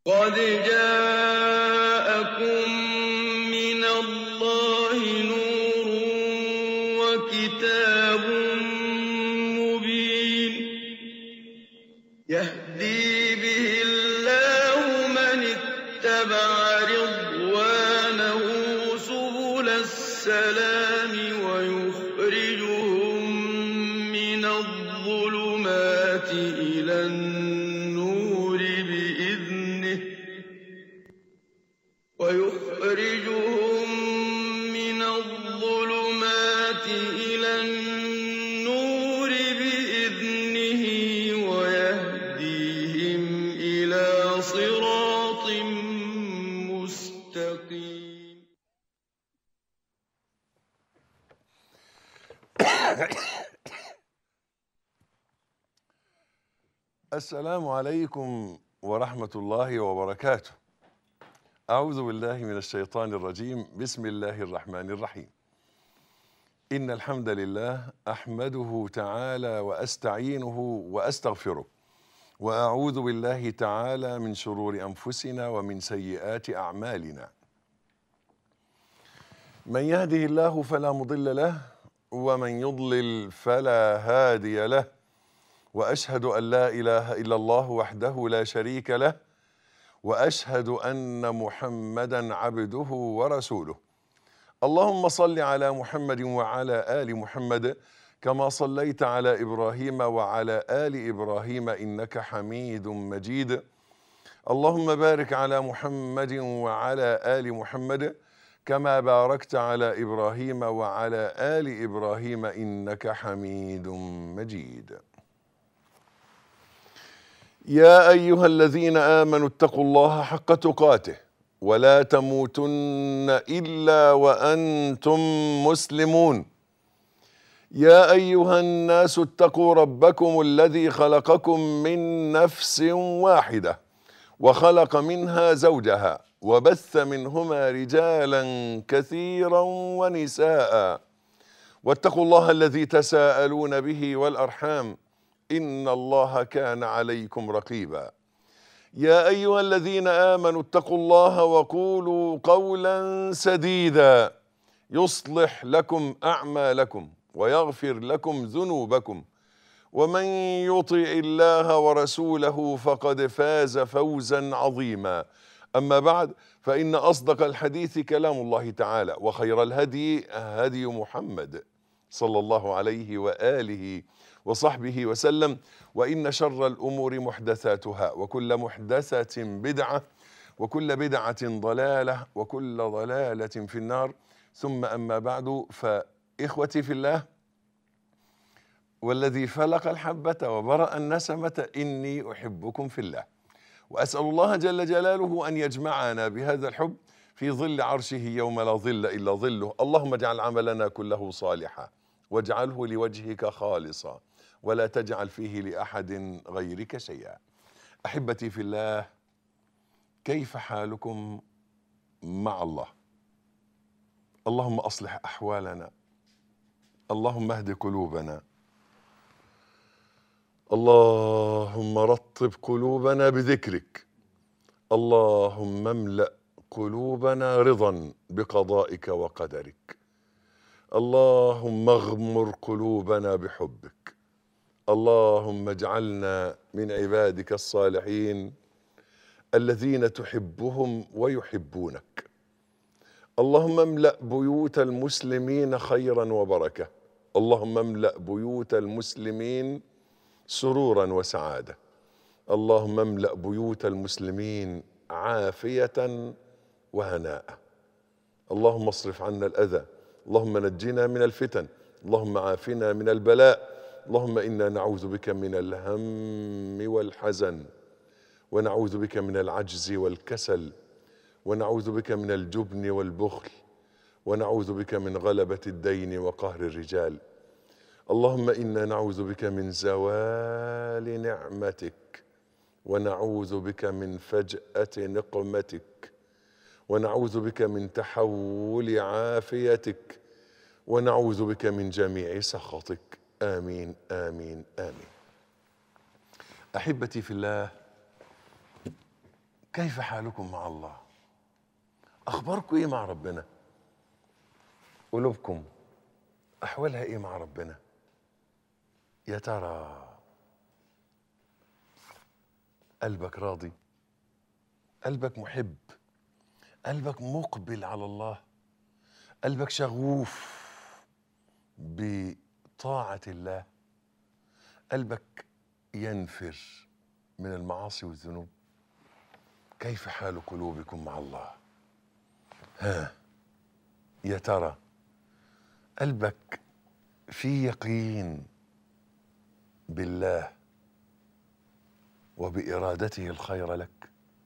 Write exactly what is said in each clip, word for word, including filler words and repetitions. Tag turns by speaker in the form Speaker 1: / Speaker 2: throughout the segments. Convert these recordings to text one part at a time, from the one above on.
Speaker 1: قد جاءكم من الله نور وكتاب مبين يهدي به الله من اتبع رضوانه سبل السلام ويخرجهم من الظلمات إلى النور بإذنه ويخرجهم من الظلمات إلى النور بإذنه ويهديهم إلى صراط مستقيم.
Speaker 2: السلام عليكم ورحمة الله وبركاته. أعوذ بالله من الشيطان الرجيم. بسم الله الرحمن الرحيم. إن الحمد لله أحمده تعالى وأستعينه وأستغفره، وأعوذ بالله تعالى من شرور أنفسنا ومن سيئات أعمالنا. من يهده الله فلا مضل له، ومن يضلل فلا هادي له، وأشهد أن لا إله إلا الله وحده لا شريك له، وأشهد أن محمدًا عبده ورسوله. اللهم صل على محمد وعلى آل محمد كما صليت على إبراهيم وعلى آل إبراهيم إنك حميد مجيد. اللهم بارك على محمد وعلى آل محمد كما باركت على إبراهيم وعلى آل إبراهيم إنك حميد مجيد. يا أيها الذين آمنوا اتقوا الله حق تقاته ولا تموتن إلا وأنتم مسلمون. يا أيها الناس اتقوا ربكم الذي خلقكم من نفس واحدة وخلق منها زوجها وبث منهما رجالا كثيرا ونساء، واتقوا الله الذي تساءلون به والأرحام إن الله كان عليكم رقيبا. يا أيها الذين آمنوا اتقوا الله وقولوا قولا سديدا يصلح لكم أعمالكم ويغفر لكم ذنوبكم، ومن يطع الله ورسوله فقد فاز فوزا عظيما. أما بعد، فإن أصدق الحديث كلام الله تعالى، وخير الهدي هدي محمد صلى الله عليه وآله وصحبه وسلم، وإن شر الأمور محدثاتها، وكل محدثة بدعة، وكل بدعة ضلالة، وكل ضلالة في النار. ثم أما بعد، فإخوتي في الله، والذي فلق الحبة وبرأ النسمة إني أحبكم في الله، وأسأل الله جل جلاله أن يجمعنا بهذا الحب في ظل عرشه يوم لا ظل إلا ظله. اللهم اجعل عملنا كله صالحا واجعله لوجهك خالصا ولا تجعل فيه لأحد غيرك شيئا. أحبتي في الله، كيف حالكم مع الله؟ اللهم أصلح أحوالنا، اللهم اهد قلوبنا، اللهم رطب قلوبنا بذكرك، اللهم املأ قلوبنا رضا بقضائك وقدرك، اللهم اغمر قلوبنا بحبك، اللهم اجعلنا من عبادك الصالحين الذين تحبهم ويحبونك. اللهم املأ بيوت المسلمين خيرا وبركة، اللهم املأ بيوت المسلمين سرورا وسعادة، اللهم املأ بيوت المسلمين عافية وهناء. اللهم اصرف عنا الأذى، اللهم نجنا من الفتن، اللهم عافنا من البلاء. اللهم إنا نعوذ بك من الهم والحزن، ونعوذ بك من العجز والكسل، ونعوذ بك من الجبن والبخل، ونعوذ بك من غلبة الدين وقهر الرجال. اللهم إنا نعوذ بك من زوال نعمتك، ونعوذ بك من فجأة نقمتك، ونعوذ بك من تحول عافيتك، ونعوذ بك من جميع سخطك. آمين آمين آمين. أحبتي في الله، كيف حالكم مع الله؟ أخباركم إيه مع ربنا؟ قلوبكم أحوالها إيه مع ربنا؟ يا ترى قلبك راضي؟ قلبك محب؟ قلبك مقبل على الله؟ قلبك شغوف بطاعة الله؟ قلبك ينفر من المعاصي والذنوب؟ كيف حال قلوبكم مع الله؟ ها يا ترى قلبك في يقين بالله وبإرادته الخير لك؟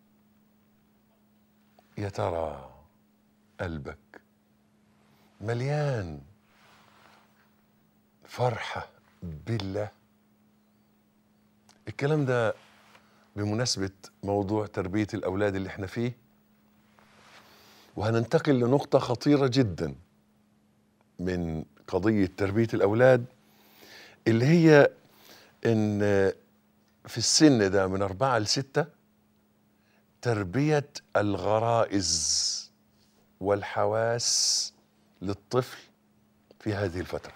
Speaker 2: يا ترى قلبك مليان فرحة بالله؟ الكلام ده بمناسبة موضوع تربية الأولاد اللي احنا فيه، وهننتقل لنقطة خطيرة جدا من قضية تربية الأولاد، اللي هي إن في السن ده من أربعة لستة تربية الغرائز والحواس للطفل في هذه الفترة.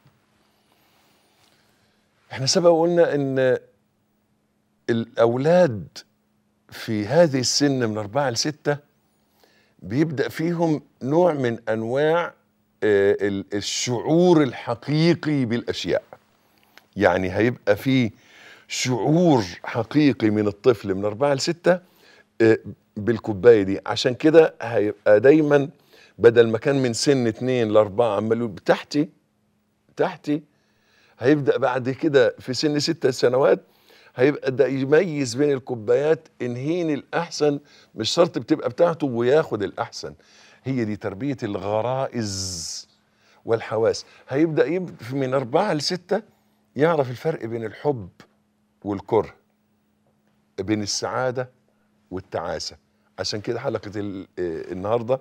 Speaker 2: احنا سبق وقلنا إن الأولاد في هذه السن من أربعة لستة بيبدأ فيهم نوع من أنواع الشعور الحقيقي بالأشياء. يعني هيبقى فيه شعور حقيقي من الطفل من أربعة لستة بالكوباية دي. عشان كده هيبقى دايما بدل ما كان من سن اتنين لأربعة عمال يقول تحتي تحتي، هيبدأ بعد كده في سن ستة سنوات هيبقى ده يميز بين الكوبايات، انهين الأحسن، مش شرط بتبقى بتاعته وياخد الأحسن. هي دي تربية الغرائز والحواس. هيبدأ يبدأ من أربعة لستة يعرف الفرق بين الحب والكره، بين السعادة والتعاسة. عشان كده حلقة النهاردة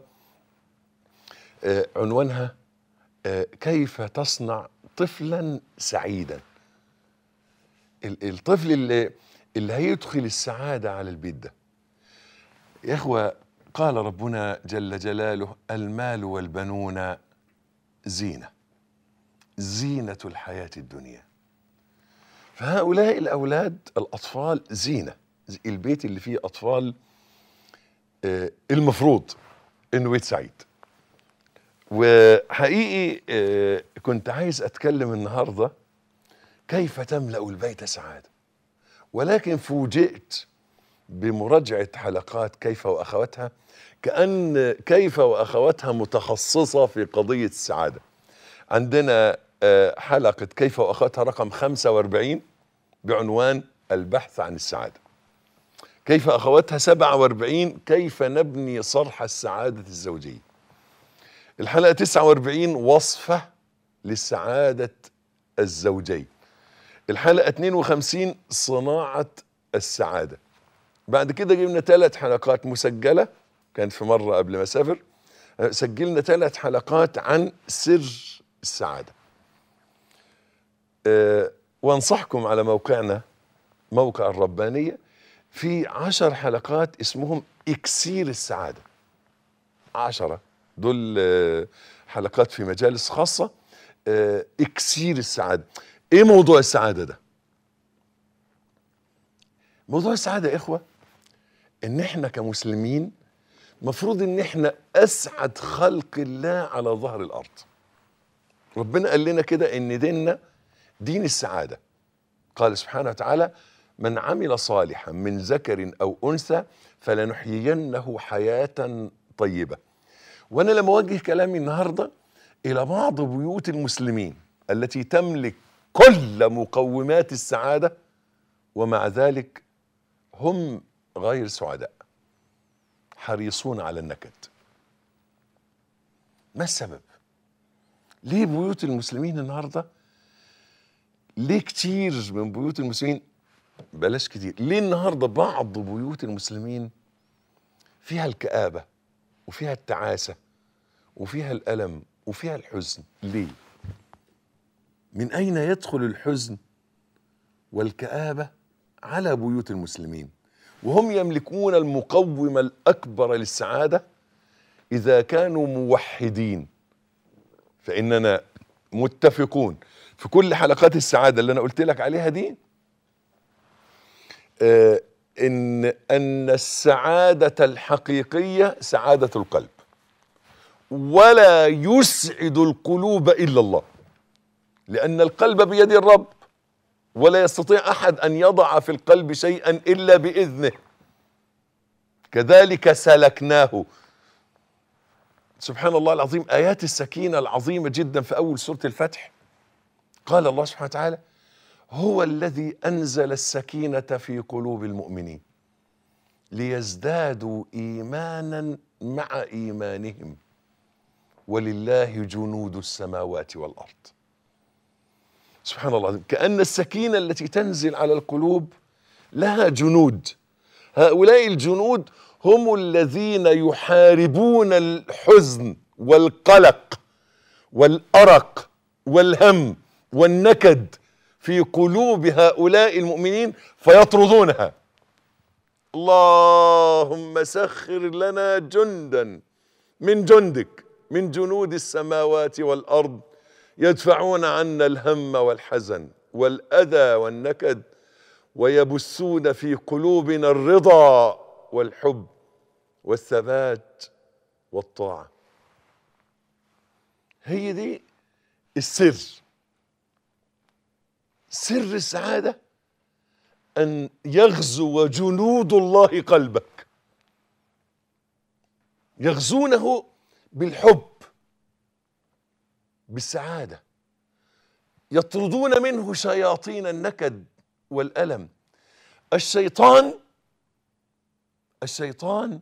Speaker 2: عنوانها كيف تصنع طفلا سعيدا. الطفل اللي, اللي هيدخل السعادة على البيت ده. يا إخوة، قال ربنا جل جلاله المال والبنون زينة زينة الحياة الدنيا. فهؤلاء الأولاد الأطفال زينة. البيت اللي فيه أطفال آه المفروض إنه بيت سعيد. وحقيقي آه كنت عايز أتكلم النهاردة كيف تملأ البيت سعادة، ولكن فوجئت بمراجعة حلقات كيف وأخواتها، كأن كيف وأخواتها متخصصة في قضية السعادة. عندنا حلقة كيف وأخواتها رقم خمسة وأربعين بعنوان البحث عن السعادة. كيف أخواتها سبعة وأربعين كيف نبني صرح السعادة الزوجية. الحلقة تسعة وأربعين وصفة للسعادة الزوجية. الحلقة اثنين وخمسين صناعة السعادة. بعد كده جبنا ثلاث حلقات مسجلة، كان في مرة قبل ما اسافر سجلنا ثلاث حلقات عن سر السعادة. أه وانصحكم على موقعنا موقع الربانية في عشر حلقات اسمهم إكسير السعادة. عشرة دول أه حلقات في مجالس خاصة. أه إكسير السعادة. ايه موضوع السعادة ده؟ موضوع السعادة يا إخوة ان احنا كمسلمين مفروض ان احنا اسعد خلق الله على ظهر الارض. ربنا قال لنا كده ان ديننا دين السعادة. قال سبحانه وتعالى من عمل صالحا من ذكر او انثى فلنحيينه حياة طيبة. وانا لما اوجه كلامي النهاردة الى بعض بيوت المسلمين التي تملك كل مقومات السعادة ومع ذلك هم غير سعداء، حريصون على النكد. ما السبب؟ ليه بيوت المسلمين النهارده، ليه كتير من بيوت المسلمين، بلاش كتير، ليه النهارده بعض بيوت المسلمين فيها الكآبة وفيها التعاسة وفيها الألم وفيها الحزن؟ ليه؟ من أين يدخل الحزن والكآبة على بيوت المسلمين؟ وهم يملكون المقوم الأكبر للسعادة إذا كانوا موحدين. فإننا متفقون في كل حلقات السعادة اللي أنا قلت لك عليها دي آه إن أن السعادة الحقيقية سعادة القلب، ولا يسعد القلوب إلا الله، لأن القلب بيد الرب، ولا يستطيع أحد أن يضع في القلب شيئا إلا بإذنه. كذلك سلكناه. سبحان الله العظيم، آيات السكينة العظيمة جدا في أول سورة الفتح. قال الله سبحانه وتعالى: هو الذي أنزل السكينة في قلوب المؤمنين ليزدادوا إيمانا مع إيمانهم ولله جنود السماوات والأرض. سبحان الله العظيم، كأن السكينة التي تنزل على القلوب لها جنود. هؤلاء الجنود هم الذين يحاربون الحزن والقلق والأرق والهم والنكد في قلوب هؤلاء المؤمنين فيطردونها. اللهم سخر لنا جندا من جندك من جنود السماوات والأرض يدفعون عنا الهم والحزن والأذى والنكد ويبثون في قلوبنا الرضا والحب والثبات والطاعة. هي دي السر. سر السعادة أن يغزو جنود الله قلبك، يغزونه بالحب بالسعادة، يطردون منه شياطين النكد والألم. الشيطان الشيطان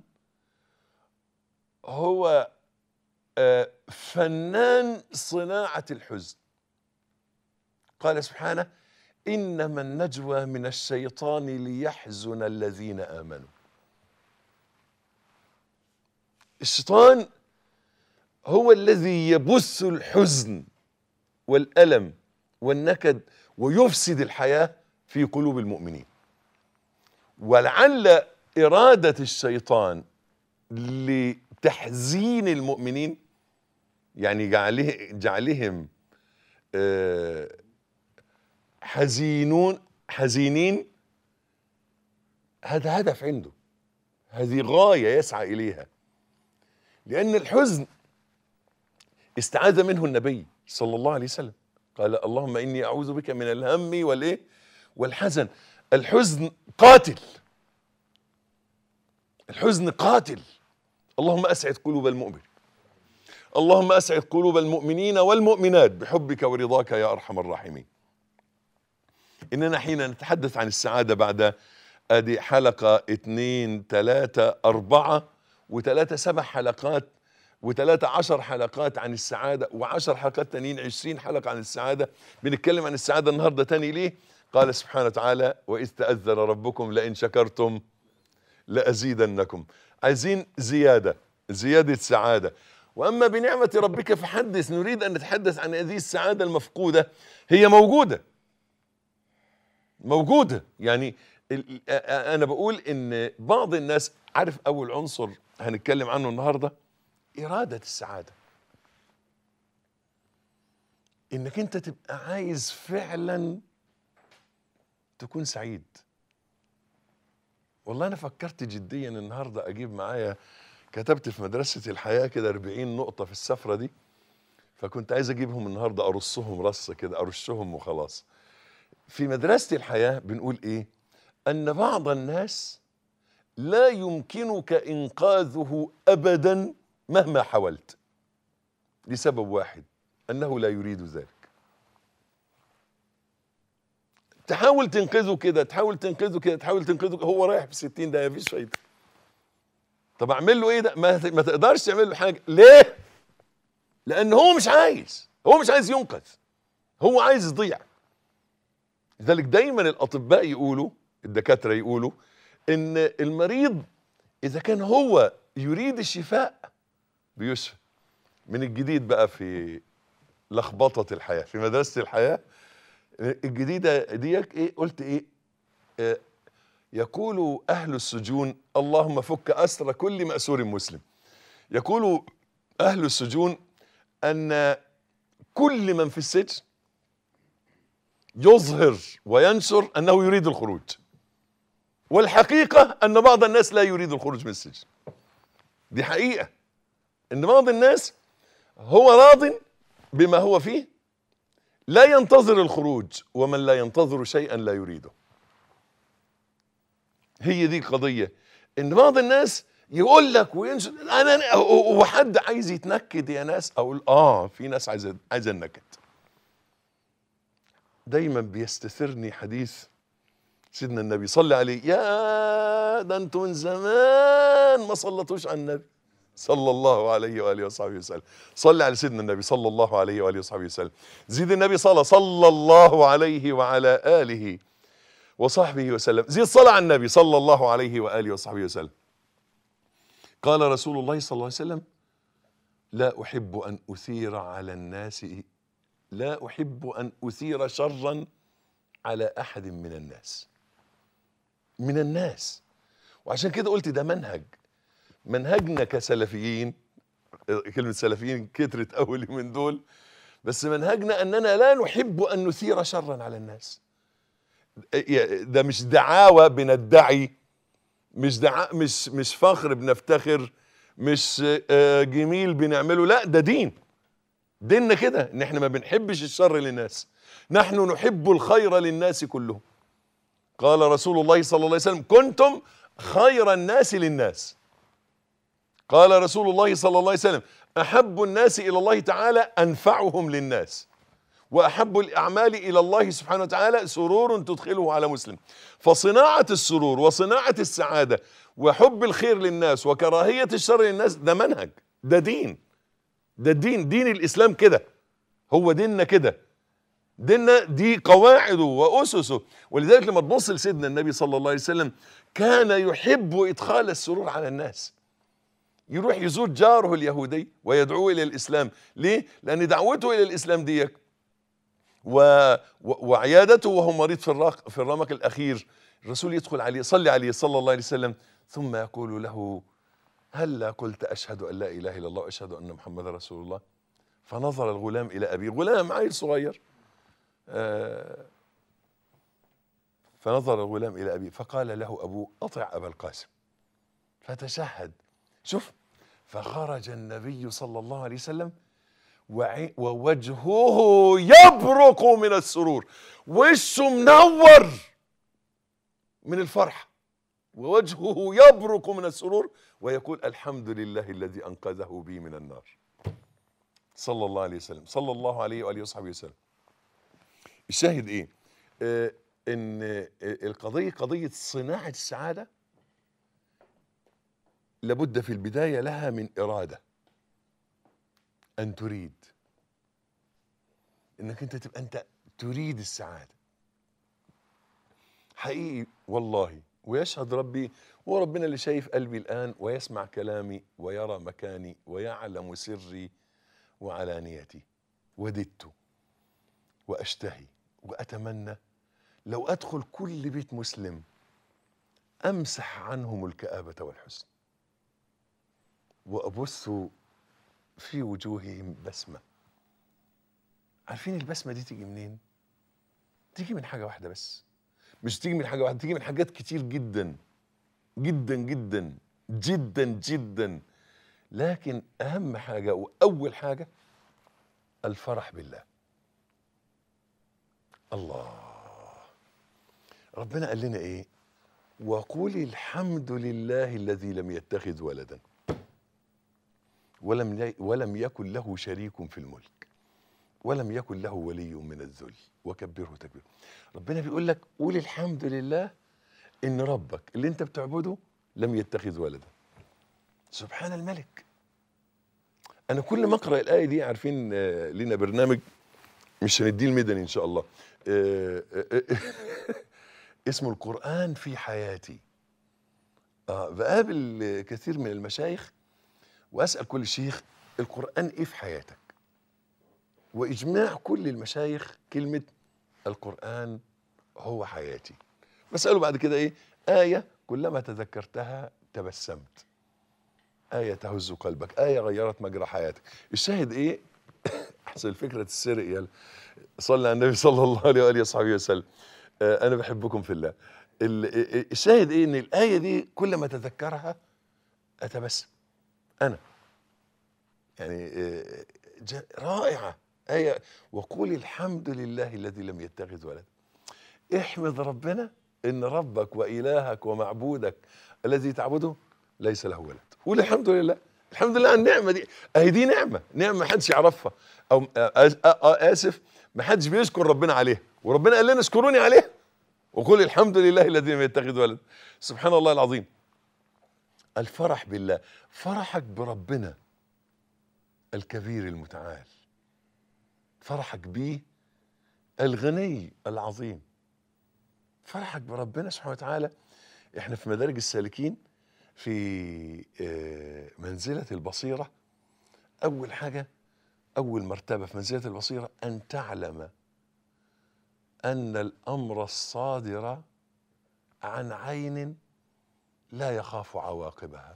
Speaker 2: هو فنان صناعة الحزن. قال سبحانه: إنما النجوى من الشيطان ليحزن الذين آمنوا. الشيطان هو الذي يبث الحزن والألم والنكد ويفسد الحياة في قلوب المؤمنين. ولعل إرادة الشيطان لتحزين المؤمنين، يعني جعله جعلهم حزينون حزينين، هذا هدف عنده، هذه غاية يسعى إليها. لأن الحزن استعاذ منه النبي صلى الله عليه وسلم، قال: اللهم إني أعوذ بك من الهم والإيه والحزن. الحزن قاتل، الحزن قاتل. اللهم أسعد قلوب المؤمن، اللهم أسعد قلوب المؤمنين والمؤمنات بحبك ورضاك يا أرحم الراحمين. إننا حين نتحدث عن السعادة بعد أدي حلقة اثنين ثلاثة أربعة وثلاثة سبع حلقات وثلاثة عشر حلقات عن السعادة وعشر حلقات تانيين عشرين حلقة عن السعادة، بنتكلم عن السعادة النهاردة تاني. ليه؟ قال سبحانه وتعالى: وإذ تأذن ربكم لئن شكرتم لأزيدنكم. عايزين زيادة، زيادة سعادة. وأما بنعمة ربك فحدث. نريد أن نتحدث عن هذه السعادة المفقودة. هي موجودة موجودة يعني أنا بقول إن بعض الناس، عارف أول عنصر هنتكلم عنه النهاردة إرادة السعادة، إنك أنت تبقى عايز فعلا تكون سعيد. والله أنا فكرت جديا النهاردة أجيب معايا، كتبت في مدرسة الحياة كده أربعين نقطة في السفرة دي، فكنت عايز أجيبهم النهاردة أرصهم رص كده، أرشهم وخلاص. في مدرسة الحياة بنقول إيه؟ أن بعض الناس لا يمكنك إنقاذه أبدا مهما حاولت، لسبب واحد: أنه لا يريد ذلك. تحاول تنقذه كده، تحاول تنقذه كده، تحاول تنقذه، هو رايح في ستين دقيقة مفيش فايدة. طب أعمل له إيه ده؟ ما, ما تقدرش تعمل له حاجة. ليه؟ لأن هو مش عايز، هو مش عايز ينقذ، هو عايز يضيع. لذلك دايما الأطباء يقولوا، الدكاترة يقولوا، إن المريض إذا كان هو يريد الشفاء بيشفى. من الجديد بقى في لخبطة الحياة في مدرسة الحياة الجديدة ديك إيه؟ قلت إيه؟ آه يقول أهل السجون، اللهم فك أسر كل مأسور مسلم، يقول أهل السجون أن كل من في السجن يظهر وينشر أنه يريد الخروج، والحقيقة أن بعض الناس لا يريد الخروج من السجن. دي حقيقة، أن بعض الناس هو راض بما هو فيه، لا ينتظر الخروج، ومن لا ينتظر شيئا لا يريده. هي دي القضية، ان بعض الناس يقول لك وينشر انا هو حد عايز يتنكد يا ناس؟ اقول اه في ناس عايزه عايزه النكد. دايما بيستثيرني حديث سيدنا النبي صلى عليه، يا ده انتوا من زمان ما صلتوش على النبي صلى الله عليه واله وصحبه وسلم. صلى على سيدنا النبي صلى الله عليه واله وصحبه وسلم. زيد النبي صلى صلى الله عليه وعلى اله وصحبه وسلم. زيد صلى على النبي صلى الله عليه واله وصحبه وسلم. قال رسول الله صلى الله عليه وسلم: لا احب ان اثير على الناس لا احب ان اثير شرا على احد من الناس من الناس وعشان كده قلت ده منهج منهجنا كسلفيين. كلمة سلفيين كترت أول من دول، بس منهجنا أننا لا نحب أن نثير شرا على الناس. ده مش دعاوى بندعي، مش دعاء، مش مش فخر بنفتخر، مش جميل بنعمله، لا ده دين. ديننا كده ان احنا ما بنحبش الشر للناس، نحن نحب الخير للناس كلهم. قال رسول الله صلى الله عليه وسلم: كنتم خير الناس للناس. قال رسول الله صلى الله عليه وسلم: أحب الناس إلى الله تعالى أنفعهم للناس، وأحب الأعمال إلى الله سبحانه وتعالى سرور تدخله على مسلم. فصناعة السرور وصناعة السعادة وحب الخير للناس وكراهية الشر للناس ده منهج، ده دين، ده دين دين الإسلام كده، هو ديننا كده، ديننا دي قواعده وأسسه. ولذلك لما تبص لسيدنا النبي صلى الله عليه وسلم كان يحب إدخال السرور على الناس. يروح يزور جاره اليهودي ويدعوه إلى الإسلام. ليه؟ لأن دعوته إلى الإسلام دي و... و... وعيادته وهو مريض في الرق... في الرمق الأخير، الرسول يدخل عليه صلي عليه صلى الله عليه وسلم ثم يقول له: هلا قلت أشهد أن لا إله إلا الله وأشهد أن محمد رسول الله؟ فنظر الغلام إلى أبيه، غلام عيل صغير، آه فنظر الغلام إلى أبيه فقال له أبوه: أطع أبا القاسم. فتشهد. شوف، فخرج النبي صلى الله عليه وسلم ووجهه يبرق من السرور، وشه منور من الفرح، ووجهه يبرق من السرور ويقول: الحمد لله الذي أنقذه بي من النار. صلى الله عليه وسلم صلى الله عليه وآله وصحبه وسلم. الشاهد إيه؟ آه إن القضية قضية صناعة السعادة لابد في البداية لها من إرادة، أن تريد، إنك أنت تبقى أنت تريد السعادة حقيقي والله. ويشهد ربي وربنا اللي شايف قلبي الآن ويسمع كلامي ويرى مكاني ويعلم سري وعلانيتي. وددت وأشتهي وأتمنى لو أدخل كل بيت مسلم أمسح عنهم الكآبة والحزن وأبث في وجوههم بسمة. عارفين البسمة دي تيجي منين؟ تيجي من حاجة واحدة بس، مش تيجي من حاجة واحدة، تيجي من حاجات كتير جدا جدا جدا جدا جدا. لكن أهم حاجة وأول حاجة الفرح بالله. الله، ربنا قال لنا إيه؟ وقل الحمد لله الذي لم يتخذ ولدا ولم ولم يكن له شريك في الملك ولم يكن له ولي من الذل وكبره تكبيرا. ربنا بيقول لك قول الحمد لله ان ربك اللي انت بتعبده لم يتخذ ولدا. سبحان الملك. انا كل ما اقرا الايه دي، عارفين آه لنا برنامج مش هنديه المدني ان شاء الله، آه آه اسمه القرآن في حياتي. آه بقابل كثير من المشايخ واسال كل شيخ القرآن ايه في حياتك؟ واجماع كل المشايخ كلمة القرآن هو حياتي. بسأله بعد كده ايه؟ آية كلما تذكرتها تبسمت، آية تهز قلبك، آية غيرت مجرى حياتك. الشاهد إيه؟ أحسن فكرة السرق يلا صلى على النبي صلى الله عليه وآله وصحبه وسلم. آه أنا بحبكم في الله. الشاهد إيه؟ إن الآية دي كل ما تذكرها أتبسم أنا. يعني آه رائعة آية. وقول الحمد لله الذي لم يتخذ ولد. احمد ربنا إن ربك وإلهك ومعبودك الذي تعبده ليس له ولد. قول الحمد لله، الحمد لله على النعمة دي. أهي دي نعمة، نعمة ما حدش يعرفها، أو آسف ما حدش بيشكر ربنا عليها، وربنا قال لنا اشكروني عليها. وقل الحمد لله الذي لم يتخذ ولد. سبحان الله العظيم. الفرح بالله، فرحك بربنا الكبير المتعال، فرحك بيه الغني العظيم، فرحك بربنا سبحانه وتعالى. احنا في مدارج السالكين في منزلة البصيرة، أول حاجة أول مرتبة في منزلة البصيرة أن تعلم أن الأمر الصادر عن عين لا يخاف عواقبها.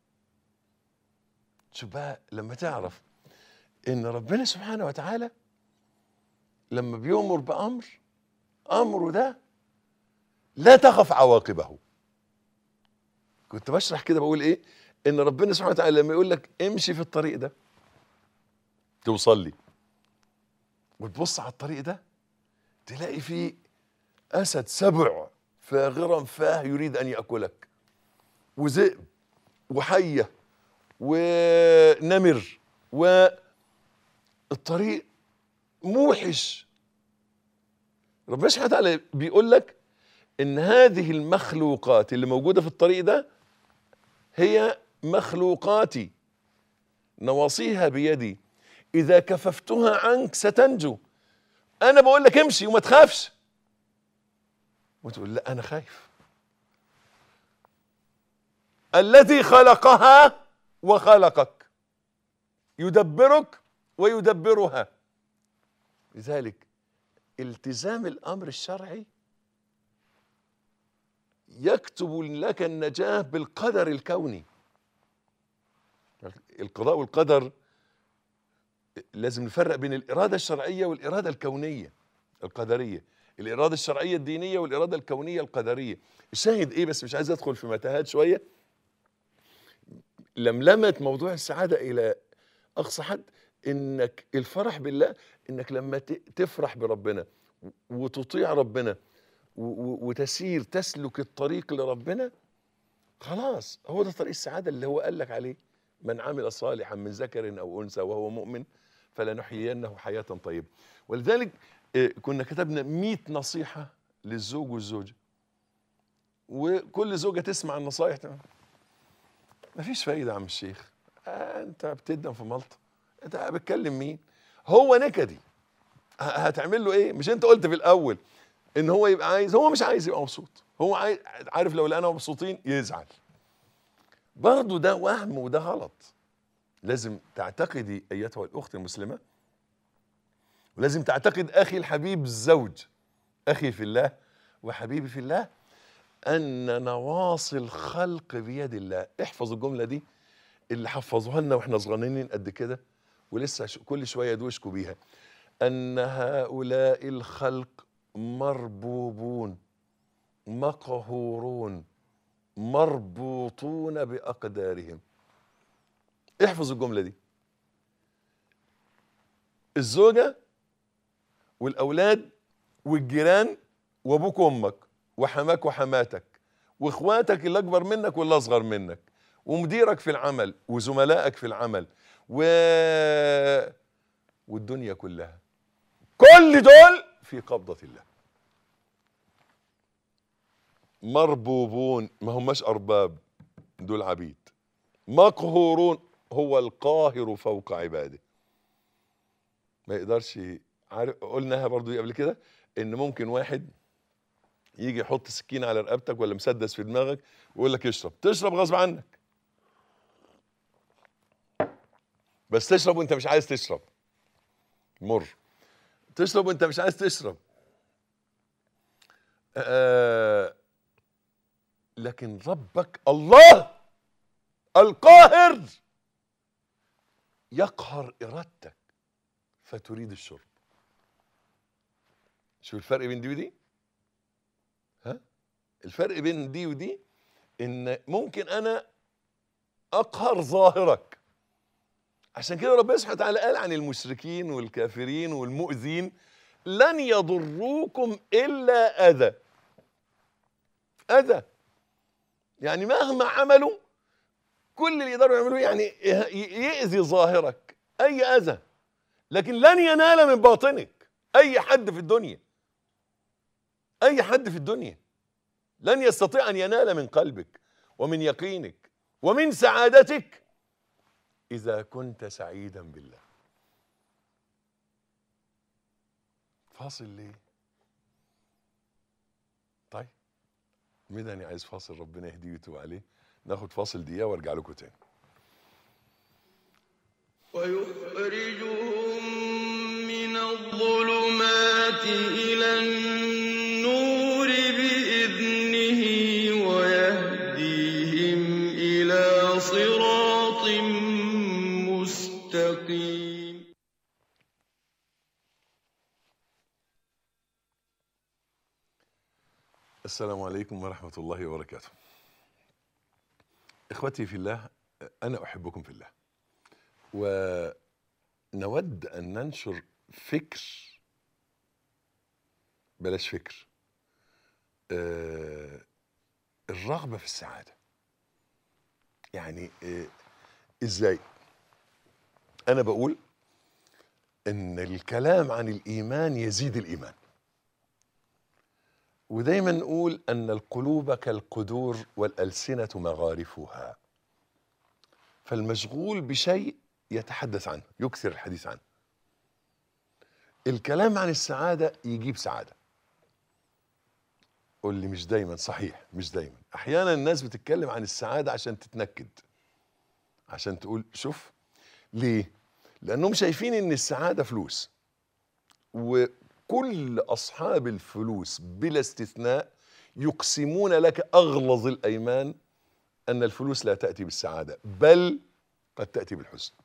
Speaker 2: شوف بقى لما تعرف إن ربنا سبحانه وتعالى لما بيؤمر بأمر، أمره ده لا تخف عواقبه. كنت بشرح كده بقول إيه؟ إن ربنا سبحانه وتعالى لما يقول لك امشي في الطريق ده توصل لي، وتبص على الطريق ده تلاقي فيه أسد سبع فاغرا فاه يريد أن يأكلك، وذئب وحية ونمر، والطريق موحش. ربنا سبحانه وتعالى بيقول لك إن هذه المخلوقات اللي موجودة في الطريق ده هي مخلوقاتي، نواصيها بيدي، إذا كففتها عنك ستنجو. أنا بقول لك امشي وما تخافش، وتقول لا أنا خايف. الذي خلقها وخلقك يدبرك ويدبرها. لذلك التزام الأمر الشرعي يكتب لك النجاة بالقدر الكوني. القضاء والقدر لازم نفرق بين الإرادة الشرعية والإرادة الكونية القدرية، الإرادة الشرعية الدينية والإرادة الكونية القدرية. الشاهد إيه؟ بس مش عايز أدخل في متاهات شوية. لملمت موضوع السعادة إلى أقصى حد، إنك الفرح بالله، إنك لما تفرح بربنا وتطيع ربنا وتسير تسلك الطريق لربنا، خلاص هو ده طريق السعادة اللي هو قال لك عليه: من عمل صالحا من ذكر أو أنثى وهو مؤمن فلنحيينه حياة طيبة. ولذلك كنا كتبنا مئة نصيحة للزوج والزوجة، وكل زوجة تسمع النصائح تمام. مفيش فايدة يا عم الشيخ، آه انت بتدم في ملطة، انت بتكلم مين؟ هو نكدي، هتعمل له ايه؟ مش انت قلت في الاول ان هو يبقى عايز، هو مش عايز يبقى مبسوط، هو عايز، عارف لو لقانا مبسوطين يزعل. برضه ده وهم وده غلط. لازم تعتقدي ايتها الاخت المسلمة، ولازم تعتقد اخي الحبيب الزوج، اخي في الله وحبيبي في الله، ان نواصي الخلق بيد الله. احفظ الجملة دي، اللي حفظوها لنا واحنا صغننين قد كده ولسه كل شوية يدوشكوا بيها: ان هؤلاء الخلق مربوبون مقهورون مربوطون بأقدارهم. احفظ الجملة دي. الزوجة والأولاد والجيران وأبوك وأمك وحماك وحماتك وإخواتك اللي أكبر منك واللي أصغر منك ومديرك في العمل وزملائك في العمل و... والدنيا كلها، كل دول في قبضة الله. مربوبون، ما هماش أرباب، دول عبيد. مقهورون، هو القاهر فوق عباده. ما يقدرش، عارف قلناها برضو دي قبل كده، ان ممكن واحد يجي يحط سكين على رقبتك ولا مسدس في دماغك ويقول لك اشرب، تشرب غصب عنك، بس تشرب وانت مش عايز تشرب، مر. تشرب وانت مش عايز تشرب. آه لكن ربك الله القاهر يقهر إرادتك فتريد الشرب. شو الفرق بين دي ودي؟ ها؟ الفرق بين دي ودي إن ممكن أنا أقهر ظاهرك. عشان كده ربنا سبحانه وتعالى قال عن المشركين والكافرين والمؤذين: لن يضروكم إلا أذى. أذى يعني مهما عملوا كل اللي يقدروا يعملوه يعني يأذي ظاهرك، أي أذى، لكن لن ينال من باطنك. أي حد في الدنيا، أي حد في الدنيا لن يستطيع أن ينال من قلبك ومن يقينك ومن سعادتك إذا كنت سعيدا بالله. فاصل ليه؟ طيب مدني عايز فاصل، ربنا يهديه ويتوب عليه. ناخد فاصل دقيقة وارجع لكم تاني.
Speaker 1: ويخرجهم من الظلمات إلى النور بإذنه ويهديهم إلى صراط مستقيم.
Speaker 2: السلام عليكم ورحمة الله وبركاته. إخوتي في الله، أنا أحبكم في الله، ونود أن ننشر فكر، بلاش فكر، آه الرغبة في السعادة. يعني آه إزاي؟ أنا بقول إن الكلام عن الإيمان يزيد الإيمان، ودايما نقول أن القلوب كالقدور والألسنة مغارفها، فالمشغول بشيء يتحدث عنه، يكثر الحديث عنه. الكلام عن السعادة يجيب سعادة. قول لي مش دايما، صحيح مش دايما، أحيانا الناس بتتكلم عن السعادة عشان تتنكد، عشان تقول شوف. ليه؟ لأنهم شايفين إن السعادة فلوس، وكل أصحاب الفلوس بلا استثناء يقسمون لك أغلظ الأيمان أن الفلوس لا تأتي بالسعادة، بل قد تأتي بالحزن.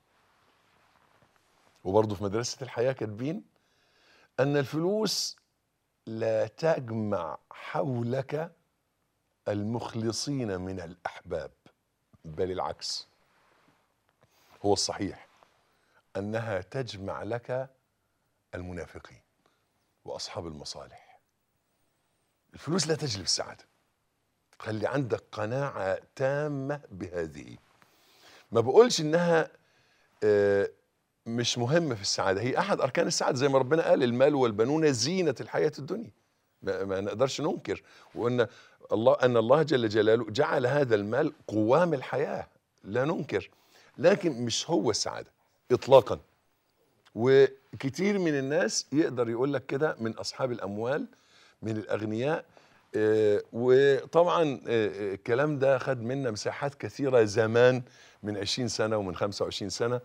Speaker 2: وبرضه في مدرسة الحياة كاتبين أن الفلوس لا تجمع حولك المخلصين من الأحباب، بل العكس، هو الصحيح أنها تجمع لك المنافقين وأصحاب المصالح. الفلوس لا تجلب السعادة، خلي عندك قناعة تامة بهذه. ما بقولش إنها آه مش مهمة في السعادة، هي أحد أركان السعادة، زي ما ربنا قال: المال والبنون زينة الحياة الدنيا. ما, ما نقدرش ننكر، وأن الله أن الله جل جلاله جعل هذا المال قوام الحياة، لا ننكر، لكن مش هو السعادة إطلاقا. وكتير من الناس يقدر يقول لك كده، من أصحاب الأموال، من الأغنياء. آه وطبعا آه الكلام ده خد منا مساحات كثيرة زمان، من عشرين سنة ومن خمسة وعشرين سنة،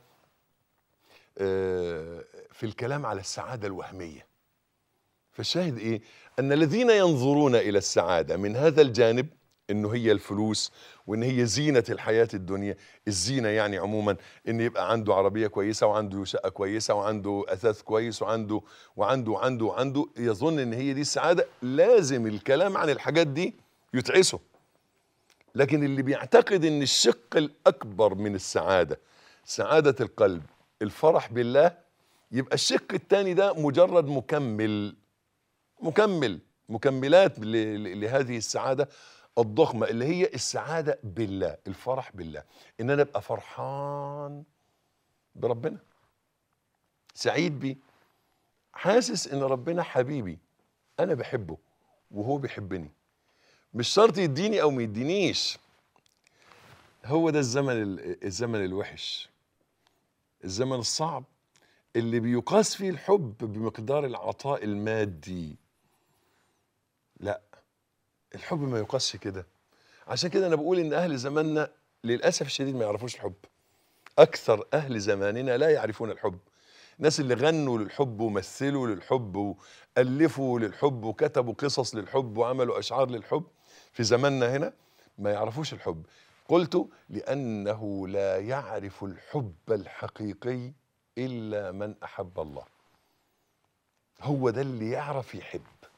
Speaker 2: في الكلام على السعادة الوهمية. فالشاهد ايه؟ ان الذين ينظرون الى السعادة من هذا الجانب، انه هي الفلوس وان هي زينة الحياة الدنيا. الزينة يعني عموما ان يبقى عنده عربية كويسة وعنده شقة كويسة وعنده اثاث كويس وعنده وعنده وعنده وعنده يظن ان هي دي السعادة. لازم الكلام عن الحاجات دي يتعسه. لكن اللي بيعتقد ان الشق الاكبر من السعادة سعادة القلب، الفرح بالله، يبقى الشق الثاني ده مجرد مكمل مكمل مكملات لهذه السعادة الضخمة اللي هي السعادة بالله، الفرح بالله، ان انا ابقى فرحان بربنا، سعيد بيه، حاسس ان ربنا حبيبي، انا بحبه وهو بيحبني. مش شرط يديني او ما يدينيش، هو ده الزمن الزمن الوحش، الزمن الصعب اللي بيقاس فيه الحب بمقدار العطاء المادي. لا، الحب ما يقاسش كده. عشان كده انا بقول ان اهل زماننا للاسف الشديد ما يعرفوش الحب. اكثر اهل زماننا لا يعرفون الحب. الناس اللي غنوا للحب ومثلوا للحب والفوا للحب وكتبوا قصص للحب وعملوا اشعار للحب في زماننا هنا، ما يعرفوش الحب. قلت لأنه لا يعرف الحب الحقيقي إلا من أحب الله. هو ده اللي يعرف يحب،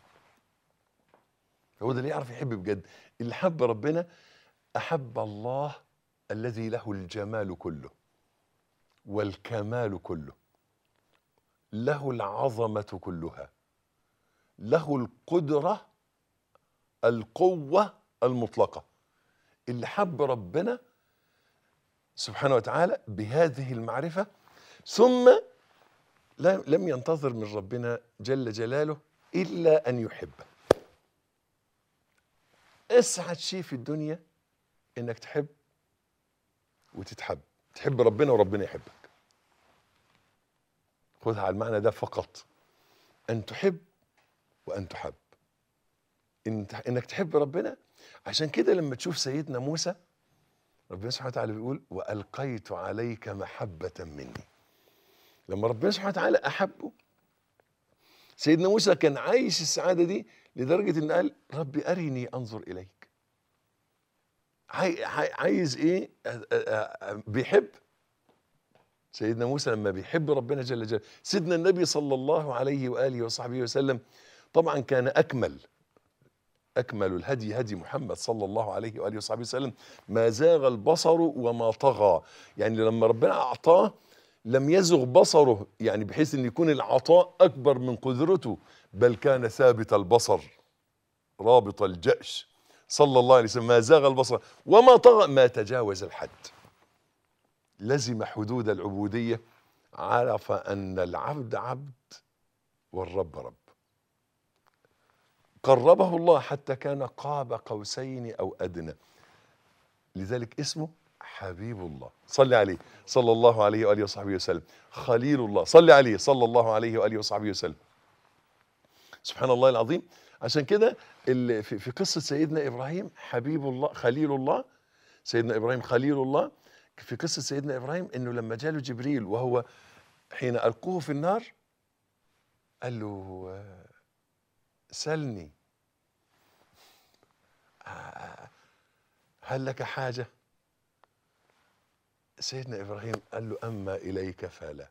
Speaker 2: هو ده اللي يعرف يحب بجد. اللي حب ربنا أحب الله الذي له الجمال كله والكمال كله، له العظمة كلها، له القدرة القوة المطلقة. اللي حب ربنا سبحانه وتعالى بهذه المعرفة، ثم لم ينتظر من ربنا جل جلاله إلا أن يحبه. اسعد شيء في الدنيا إنك تحب وتتحب، تحب ربنا وربنا يحبك. خذها على المعنى ده فقط، أن تحب وأن تحب، إنك تحب ربنا. عشان كده لما تشوف سيدنا موسى ربنا سبحانه وتعالى بيقول وألقيت عليك محبة مني. لما ربنا سبحانه وتعالى أحبه، سيدنا موسى كان عايش السعادة دي لدرجة إن قال ربي أرني أنظر إليك. عايز إيه؟ بيحب. سيدنا موسى لما بيحب ربنا جل جلاله. سيدنا النبي صلى الله عليه وآله وصحبه وسلم طبعا كان أكمل أكمل الهدي هدي محمد صلى الله عليه وآله وصحبه وسلم. ما زاغ البصر وما طغى، يعني لما ربنا أعطاه لم يزغ بصره، يعني بحيث أن يكون العطاء أكبر من قدرته، بل كان ثابت البصر رابط الجأش صلى الله عليه وسلم. ما زاغ البصر وما طغى، ما تجاوز الحد، لزم حدود العبودية، عرف أن العبد عبد والرب رب. قربه الله حتى كان قاب قوسين أو أدنى، لذلك اسمه حبيب الله. صل عليه صلى الله عليه وآله وصحبه وسلم. خليل الله، صل عليه صلى الله عليه وآله وصحبه وسلم. سبحان الله العظيم. عشان كده في قصة سيدنا إبراهيم حبيب الله خليل الله، سيدنا إبراهيم خليل الله. في قصة سيدنا إبراهيم إنه لما جاله جبريل وهو حين ألقوه في النار قال له سلني هل لك حاجة؟ سيدنا إبراهيم قال له أما إليك فلا.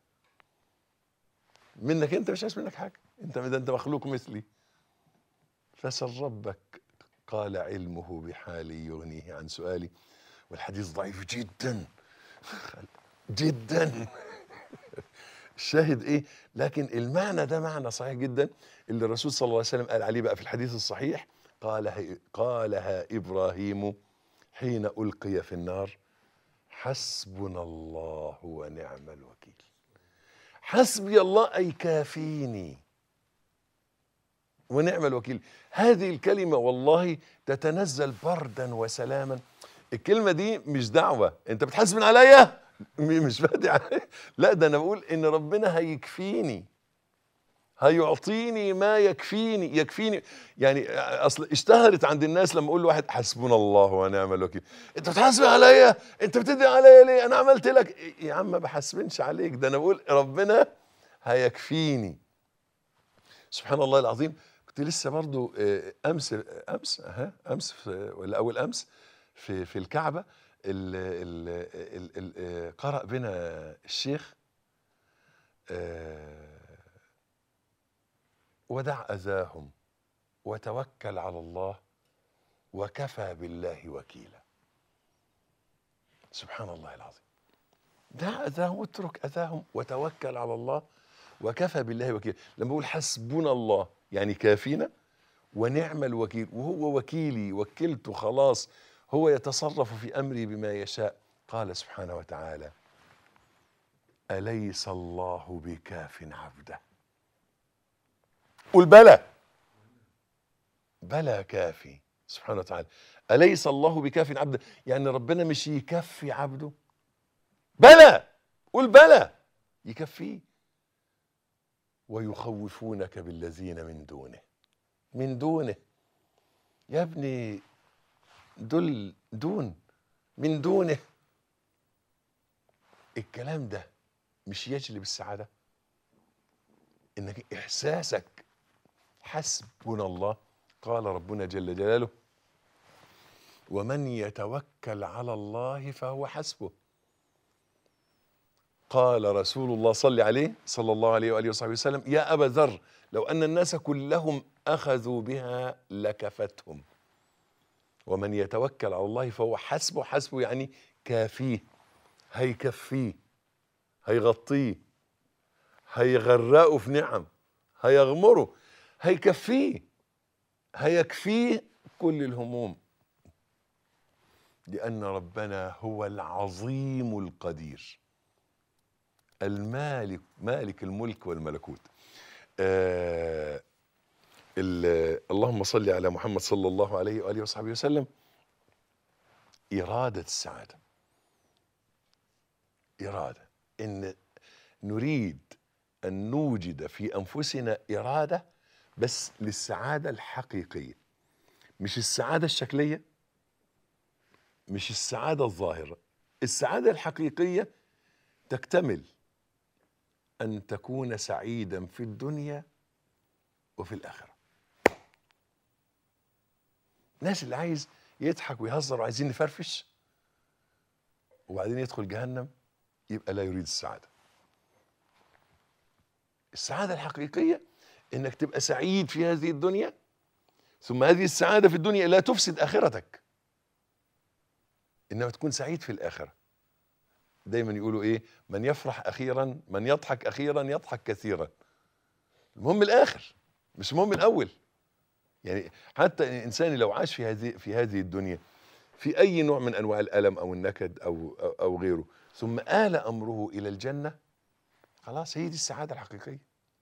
Speaker 2: منك أنت مش عايز منك حاجة، أنت أنت مخلوق مثلي. فسل ربك قال علمه بحالي يغنيه عن سؤالي. والحديث ضعيف جدا جدا. الشاهد ايه؟ لكن المعنى ده معنى صحيح جدا اللي الرسول صلى الله عليه وسلم قال عليه بقى في الحديث الصحيح. قالها قالها ابراهيم حين القي في النار حسبنا الله ونعم الوكيل. حسبي الله اي كافيني ونعم الوكيل. هذه الكلمه والله تتنزل بردا وسلاما. الكلمه دي مش دعوه انت بتحاسبن عليا، مش بدعي، لا ده انا بقول ان ربنا هيكفيني، هيعطيني ما يكفيني يكفيني. يعني اصل اشتهرت عند الناس لما اقول لواحد حسبنا الله ونعم الوكيل. انت بتحاسب عليا، انت بتدعي عليا ليه؟ انا عملت لك يا عم ما بحاسبنش عليك، ده انا بقول ربنا هيكفيني. سبحان الله العظيم. كنت لسه برضو امس امس ها امس ولا اول امس في في الكعبه ال ال ال ال قرأ بنا الشيخ ودع أذاهم وتوكل على الله وكفى بالله وكيلا. سبحان الله العظيم. دع أذاهم، اترك أذاهم وتوكل على الله وكفى بالله وكيلا. لما بقول حسبنا الله يعني كافينا ونعم الوكيل، وهو وكيلي وكلته خلاص، هو يتصرف في أمري بما يشاء. قال سبحانه وتعالى أليس الله بكاف عبده؟ قل بلى، بلى كافي سبحانه وتعالى. أليس الله بكاف عبده، يعني ربنا مش يكفي عبده؟ بلى، قل بلى يكفيه. ويخوفونك بالذين من دونه، من دونه يا ابني دول دون من دونه. الكلام ده مش يجلب السعادة؟ انك احساسك حسبنا الله. قال ربنا جل جلاله ومن يتوكل على الله فهو حسبه. قال رسول الله صلى عليه صلى الله عليه وآله وصحبه وسلم: يا أبا ذر، لو أن الناس كلهم أخذوا بها لكفتهم، ومن يتوكل على الله فهو حسبه. حسبه يعني كافيه، هيكفيه، هيغطيه، هيغرقه في نعم، هيغمره، هيكفيه، هيكفيه كل الهموم، لأن ربنا هو العظيم القدير المالك، مالك الملك والملكوت. آه اللهم صل على محمد صلى الله عليه وآله وصحبه وسلم. إرادة السعادة، إرادة إن نريد أن نوجد في أنفسنا إرادة بس للسعادة الحقيقية، مش السعادة الشكلية، مش السعادة الظاهرة. السعادة الحقيقية تكتمل أن تكون سعيدا في الدنيا وفي الآخرة. الناس اللي عايز يضحك ويهزر وعايزين نفرفش وبعدين يدخل جهنم يبقى لا يريد السعادة. السعادة الحقيقية إنك تبقى سعيد في هذه الدنيا، ثم هذه السعادة في الدنيا لا تفسد آخرتك، إنما تكون سعيد في الآخرة. دايما يقولوا إيه؟ من يفرح أخيرا، من يضحك أخيرا يضحك كثيرا. المهم الآخر مش مهم الأول. يعني حتى الإنسان لو عاش في هذه في هذه الدنيا في أي نوع من أنواع الألم أو النكد أو أو, أو غيره، ثم آل أمره إلى الجنة، خلاص هي دي السعادة الحقيقية.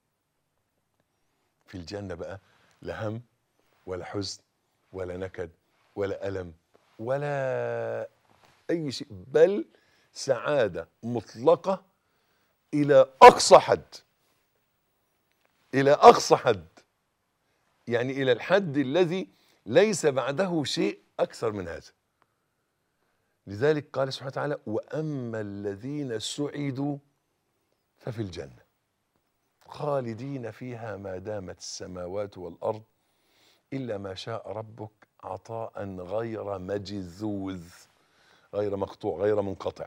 Speaker 2: في الجنة بقى لا هم ولا حزن ولا نكد ولا ألم ولا أي شيء، بل سعادة مطلقة إلى أقصى حد، إلى أقصى حد، يعني إلى الحد الذي ليس بعده شيء أكثر من هذا. لذلك قال سبحانه وتعالى: وأما الذين سعدوا ففي الجنة خالدين فيها ما دامت السماوات والأرض إلا ما شاء ربك عطاء غير مجذوذ، غير مقطوع، غير منقطع.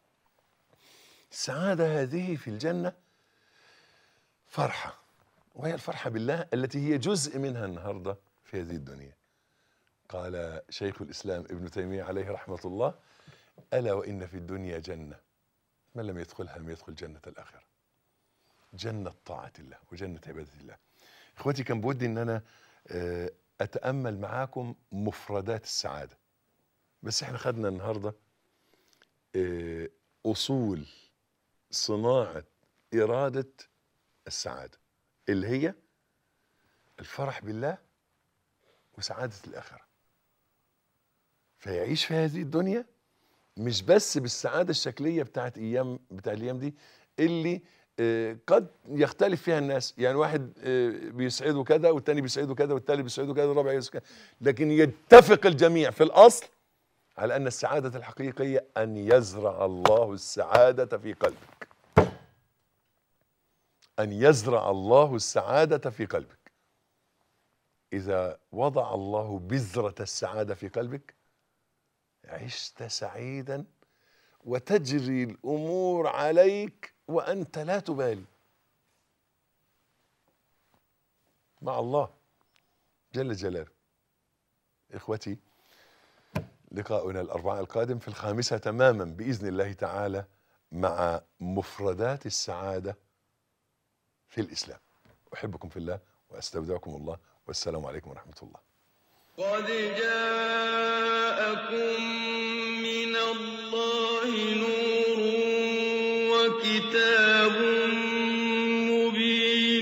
Speaker 2: السعادة هذه في الجنة فرحة، وهي الفرحة بالله التي هي جزء منها النهاردة في هذه الدنيا. قال شيخ الإسلام ابن تيمية عليه رحمة الله: ألا وإن في الدنيا جنة من لم يدخلها لم يدخل جنة الآخرة، جنة طاعة الله وجنة عبادة الله. إخوتي، كان بودي أن أنا أتأمل معاكم مفردات السعادة، بس احنا خدنا النهاردة أصول صناعة إرادة السعادة، اللي هي الفرح بالله وسعادة الآخرة. فيعيش في هذه الدنيا مش بس بالسعادة الشكلية بتاعت أيام بتاع الأيام دي اللي قد يختلف فيها الناس، يعني واحد بيسعده كذا والتاني بيسعده كذا والتالي بيسعده كذا والرابع يسعده كذا، لكن يتفق الجميع في الأصل على أن السعادة الحقيقية أن يزرع الله السعادة في قلبك، أن يزرع الله السعادة في قلبك. إذا وضع الله بذرة السعادة في قلبك عشت سعيدا وتجري الأمور عليك وأنت لا تبالي مع الله جل جلاله. إخوتي، لقاؤنا الأربعاء القادم في الخامسة تماما بإذن الله تعالى مع مفردات السعادة في الإسلام. أحبكم في الله وأستودعكم الله، والسلام عليكم ورحمة الله.
Speaker 1: قد جاءكم من الله نور وكتاب مبين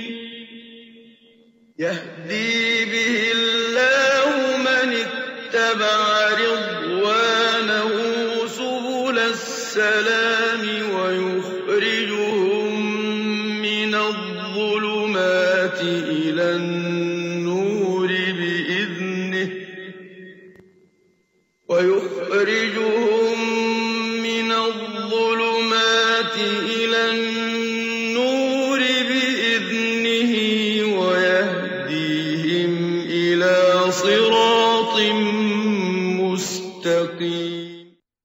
Speaker 1: يهدي به الله من اتبع رضوانه سبل السلام ويخرجهم من الظلمات إلى النور بإذنه ويخرجهم من الظلمات